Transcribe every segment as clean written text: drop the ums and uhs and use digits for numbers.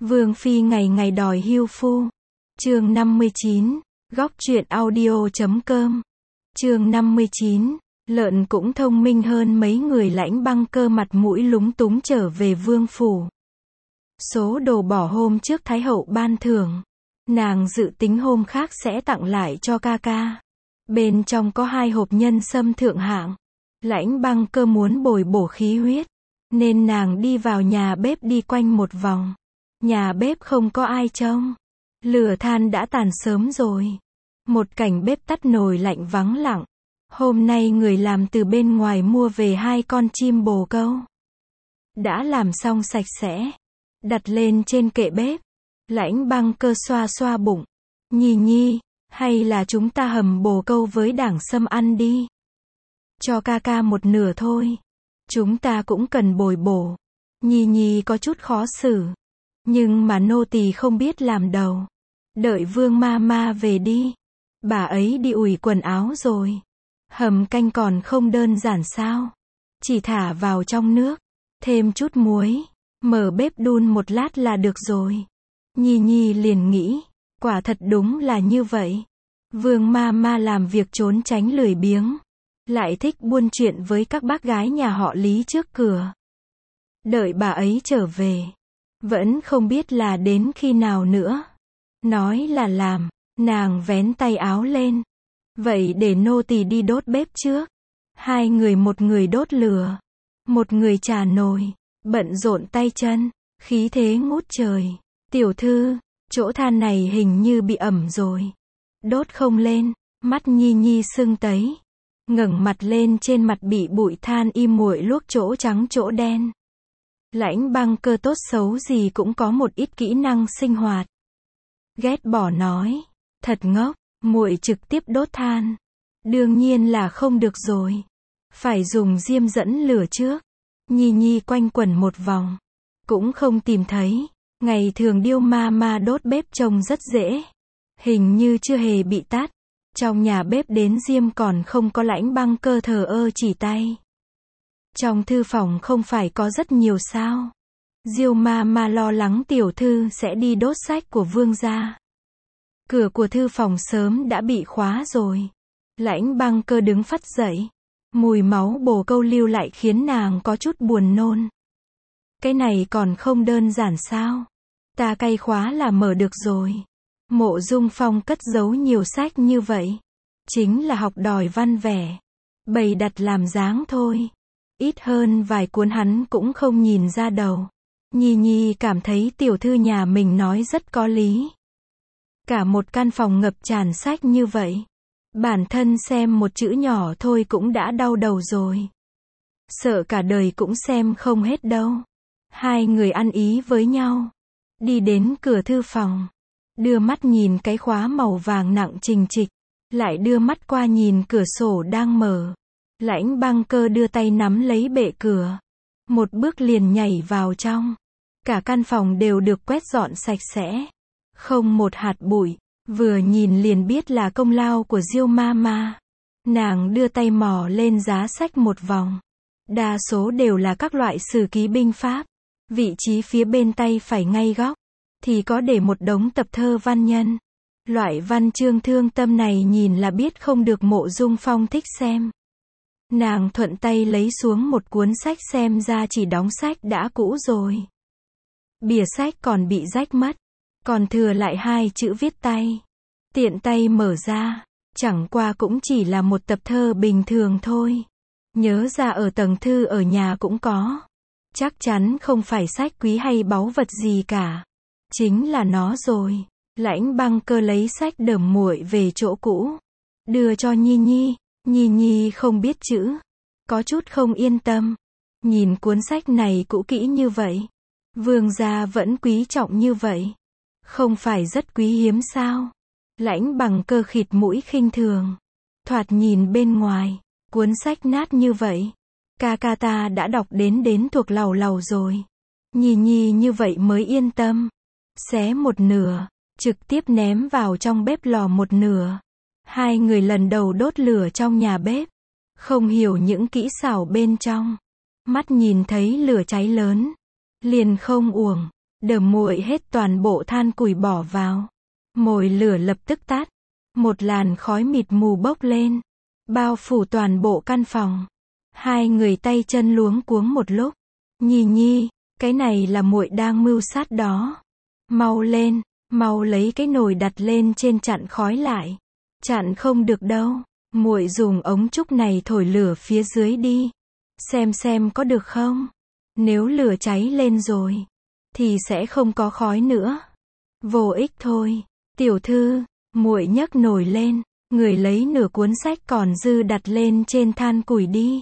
Vương phi ngày ngày đòi hưu phu. Chương 59, góc truyện audio.com. Chương 59, lợn cũng thông minh hơn mấy người. Lãnh Băng Cơ mặt mũi lúng túng trở về vương phủ. Số đồ bỏ hôm trước Thái hậu ban thưởng. Nàng dự tính hôm khác sẽ tặng lại cho ca ca. Bên trong có 2 hộp nhân sâm thượng hạng. Lãnh Băng Cơ muốn bồi bổ khí huyết, nên nàng đi vào nhà bếp đi quanh một vòng. Nhà bếp không có ai trông. Lửa than đã tàn sớm rồi. Một cảnh bếp tắt nồi lạnh vắng lặng. Hôm nay người làm từ bên ngoài mua về 2 con chim bồ câu. Đã làm xong sạch sẽ. Đặt lên trên kệ bếp. Lãnh Băng Cơ xoa xoa bụng. Nhi nhi, hay là chúng ta hầm bồ câu với đảng sâm ăn đi. Cho ca ca một nửa thôi. Chúng ta cũng cần bồi bổ. Nhi nhi có chút khó xử. Nhưng mà nô tỳ không biết làm đầu. Đợi Vương ma ma về đi. Bà ấy đi ủi quần áo rồi. Hầm canh còn không đơn giản sao? Chỉ thả vào trong nước, thêm chút muối, mở bếp đun một lát là được rồi. Nhi nhi liền nghĩ, quả thật đúng là như vậy. Vương ma ma làm việc trốn tránh lười biếng, lại thích buôn chuyện với các bác gái nhà họ Lý trước cửa. Đợi bà ấy trở về, vẫn không biết là đến khi nào nữa. Nói là làm, nàng vén tay áo lên. Vậy để nô tỳ đi đốt bếp trước. 2 người, một người đốt lửa, một người chà nồi, bận rộn tay chân, khí thế ngút trời. Tiểu thư, chỗ than này hình như bị ẩm rồi. Đốt không lên. Mắt Nhi nhi sưng tấy. Ngẩng mặt lên, trên mặt bị bụi than im muội luốc chỗ trắng chỗ đen. Lãnh Băng Cơ tốt xấu gì cũng có một ít kỹ năng sinh hoạt. Ghét bỏ nói, thật ngốc, muội trực tiếp đốt than. Đương nhiên là không được rồi. Phải dùng diêm dẫn lửa trước. Nhi nhi quanh quẩn một vòng, cũng không tìm thấy. Ngày thường Điêu ma ma đốt bếp trông rất dễ. Hình như chưa hề bị tắt. Trong nhà bếp đến diêm còn không có. Lãnh Băng Cơ thờ ơ chỉ tay. Trong thư phòng không phải có rất nhiều sao? Diêu ma ma lo lắng tiểu thư sẽ đi đốt sách của vương gia. Cửa của thư phòng sớm đã bị khóa rồi. Lãnh Băng Cơ đứng phắt dậy. Mùi máu bồ câu lưu lại khiến nàng có chút buồn nôn. Cái này còn không đơn giản sao? Ta cay khóa là mở được rồi. Mộ Dung Phong cất giấu nhiều sách như vậy. Chính là học đòi văn vẻ. Bày đặt làm dáng thôi. Ít hơn vài cuốn hắn cũng không nhìn ra đầu. Nhi nhi cảm thấy tiểu thư nhà mình nói rất có lý. Cả một căn phòng ngập tràn sách như vậy. Bản thân xem một chữ nhỏ thôi cũng đã đau đầu rồi. Sợ cả đời cũng xem không hết đâu. 2 người ăn ý với nhau. Đi đến cửa thư phòng. Đưa mắt nhìn cái khóa màu vàng nặng trình trịch. Lại đưa mắt qua nhìn cửa sổ đang mở. Lãnh Băng Cơ đưa tay nắm lấy bệ cửa. Một bước liền nhảy vào trong. Cả căn phòng đều được quét dọn sạch sẽ. Không một hạt bụi. Vừa nhìn liền biết là công lao của Diêu ma ma. Nàng đưa tay mò lên giá sách một vòng. Đa số đều là các loại sử ký binh pháp. Vị trí phía bên tay phải ngay góc thì có để một đống tập thơ văn nhân. Loại văn chương thương tâm này nhìn là biết không được Mộ Dung Phong thích xem. Nàng thuận tay lấy xuống một cuốn sách, xem ra chỉ đóng sách đã cũ rồi. Bìa sách còn bị rách mất. Còn thừa lại 2 chữ viết tay. Tiện tay mở ra. Chẳng qua cũng chỉ là một tập thơ bình thường thôi. Nhớ ra ở tầng thư ở nhà cũng có. Chắc chắn không phải sách quý hay báu vật gì cả. Chính là nó rồi. Lãnh Băng Cơ lấy sách đờm muội về chỗ cũ. Đưa cho Nhi nhi. Nhi nhi không biết chữ. Có chút không yên tâm. Nhìn cuốn sách này cũ kỹ như vậy. Vương gia vẫn quý trọng như vậy. Không phải rất quý hiếm sao? Lãnh Băng Cơ khịt mũi khinh thường. Thoạt nhìn bên ngoài, cuốn sách nát như vậy. Ca ca ta đã đọc đến thuộc lầu lầu rồi. Nhi nhi như vậy mới yên tâm. Xé một nửa, trực tiếp ném vào trong bếp lò một nửa. 2 người lần đầu đốt lửa trong nhà bếp. Không hiểu những kỹ xảo bên trong. Mắt nhìn thấy lửa cháy lớn. Liền không uổng. Muội hết toàn bộ than củi bỏ vào. Mồi lửa lập tức tắt. Một làn khói mịt mù bốc lên, bao phủ toàn bộ căn phòng. Hai người tay chân luống cuống một lúc. Nhi Nhi, cái này là muội đang mưu sát đó. Mau lên, mau lấy cái nồi đặt lên trên chặn khói lại. Chặn không được đâu. Muội dùng ống trúc này thổi lửa phía dưới đi. Xem có được không? Nếu lửa cháy lên rồi, thì sẽ không có khói nữa. Vô ích thôi. Tiểu thư, muội nhấc nồi lên, người lấy nửa cuốn sách còn dư đặt lên trên than củi đi.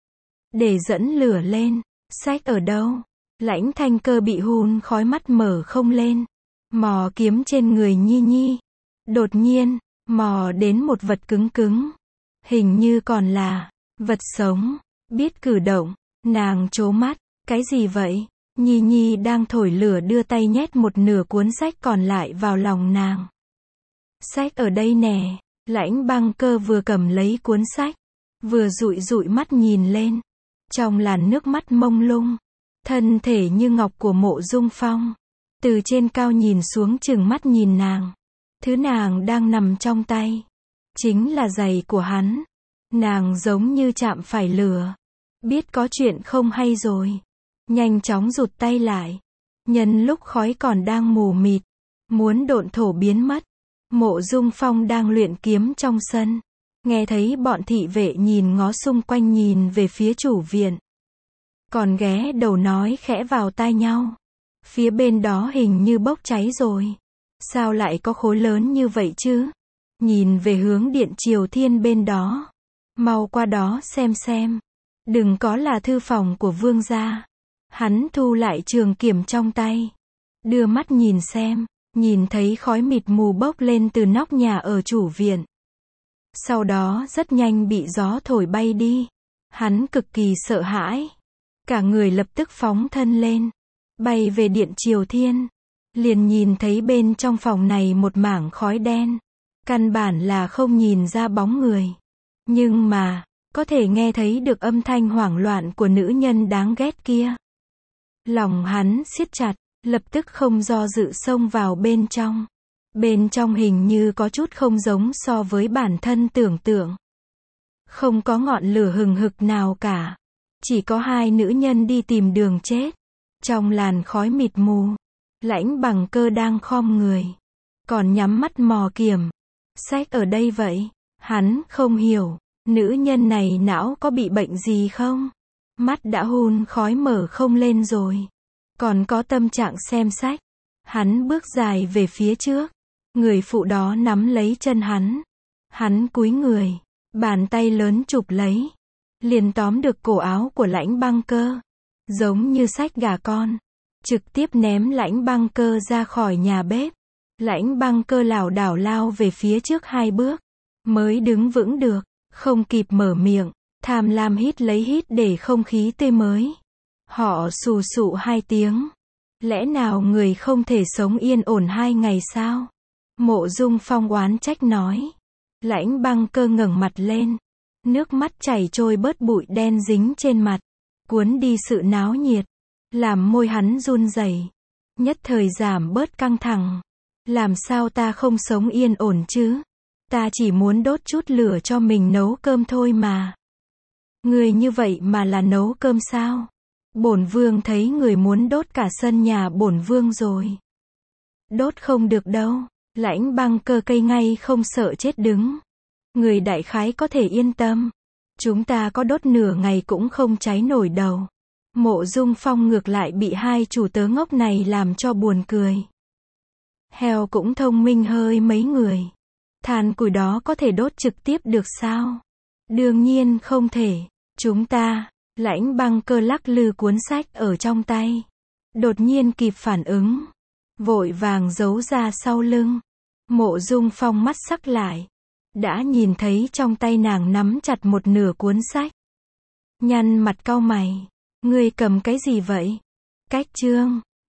Để dẫn lửa lên. Sách ở đâu? Lãnh Thanh Cơ bị hun khói, mắt mở không lên. Mò kiếm trên người Nhi Nhi. Đột nhiên, mò đến một vật cứng cứng. Hình như còn là vật sống. Biết cử động, nàng trố mắt. Cái gì vậy? Nhi Nhi đang thổi lửa đưa tay nhét một nửa cuốn sách còn lại vào lòng nàng. Sách ở đây nè. Lãnh Băng Cơ vừa cầm lấy cuốn sách, vừa dụi dụi mắt nhìn lên. Trong làn nước mắt mông lung, thân thể như ngọc của Mộ Dung Phong, từ trên cao nhìn xuống trừng mắt nhìn nàng. Thứ nàng đang nằm trong tay, chính là giày của hắn. Nàng giống như chạm phải lửa. Biết có chuyện không hay rồi. Nhanh chóng rụt tay lại. Nhân lúc khói còn đang mù mịt, muốn độn thổ biến mất. Mộ Dung Phong đang luyện kiếm trong sân. Nghe thấy bọn thị vệ nhìn ngó xung quanh nhìn về phía chủ viện. Còn ghé đầu nói khẽ vào tai nhau. Phía bên đó hình như bốc cháy rồi. Sao lại có khối lớn như vậy chứ? Nhìn về hướng Điện Triều Thiên bên đó. Mau qua đó xem. Đừng có là thư phòng của vương gia. Hắn thu lại trường kiếm trong tay. Đưa mắt nhìn xem. Nhìn thấy khói mịt mù bốc lên từ nóc nhà ở chủ viện. Sau đó rất nhanh bị gió thổi bay đi. Hắn cực kỳ sợ hãi. Cả người lập tức phóng thân lên. Bay về Điện Triều Thiên. Liền nhìn thấy bên trong phòng này một mảng khói đen. Căn bản là không nhìn ra bóng người. Nhưng mà, có thể nghe thấy được âm thanh hoảng loạn của nữ nhân đáng ghét kia. Lòng hắn siết chặt, lập tức không do dự xông vào bên trong. Bên trong hình như có chút không giống so với bản thân tưởng tượng. Không có ngọn lửa hừng hực nào cả. Chỉ có hai nữ nhân đi tìm đường chết. Trong làn khói mịt mù, Lãnh Bằng Cơ đang khom người. Còn nhắm mắt mò kiếm. Sách ở đây vậy? Hắn không hiểu. Nữ nhân này não có bị bệnh gì không? Mắt đã hun khói mở không lên rồi. Còn có tâm trạng xem sách. Hắn bước dài về phía trước. Người phụ đó nắm lấy chân hắn. Hắn cúi người. Bàn tay lớn chụp lấy. Liền tóm được cổ áo của Lãnh Băng Cơ. Giống như xách gà con. Trực tiếp ném Lãnh Băng Cơ ra khỏi nhà bếp. Lãnh Băng Cơ lảo đảo lao về phía trước 2 bước. Mới đứng vững được. Không kịp mở miệng. Tham lam hít lấy hít để không khí tươi mới. Họ sù sụ 2 tiếng. Lẽ nào người không thể sống yên ổn 2 ngày sao? Mộ Dung Phong oán trách nói. Lãnh Băng Cơ ngẩng mặt lên. Nước mắt chảy trôi bớt bụi đen dính trên mặt. Cuốn đi sự náo nhiệt. Làm môi hắn run rẩy. Nhất thời giảm bớt căng thẳng. Làm sao ta không sống yên ổn chứ? Ta chỉ muốn đốt chút lửa cho mình nấu cơm thôi mà. Người như vậy mà là nấu cơm sao? Bổn vương thấy người muốn đốt cả sân nhà bổn vương rồi. Đốt không được đâu. Lãnh Băng Cơ cây ngay không sợ chết đứng. Người đại khái có thể yên tâm. Chúng ta có đốt nửa ngày cũng không cháy nổi đầu. Mộ Dung Phong ngược lại bị hai chủ tớ ngốc này làm cho buồn cười. Heo cũng thông minh hơi mấy người. Than củi đó có thể đốt trực tiếp được sao? Đương nhiên không thể. Chúng ta, Lãnh Băng Cơ lắc lư cuốn sách ở trong tay. Đột nhiên kịp phản ứng. Vội vàng giấu ra sau lưng. Mộ Dung Phong mắt sắc lại. Đã nhìn thấy trong tay nàng nắm chặt một nửa cuốn sách. Nhăn mặt cau mày. Ngươi cầm cái gì vậy? Cách chương.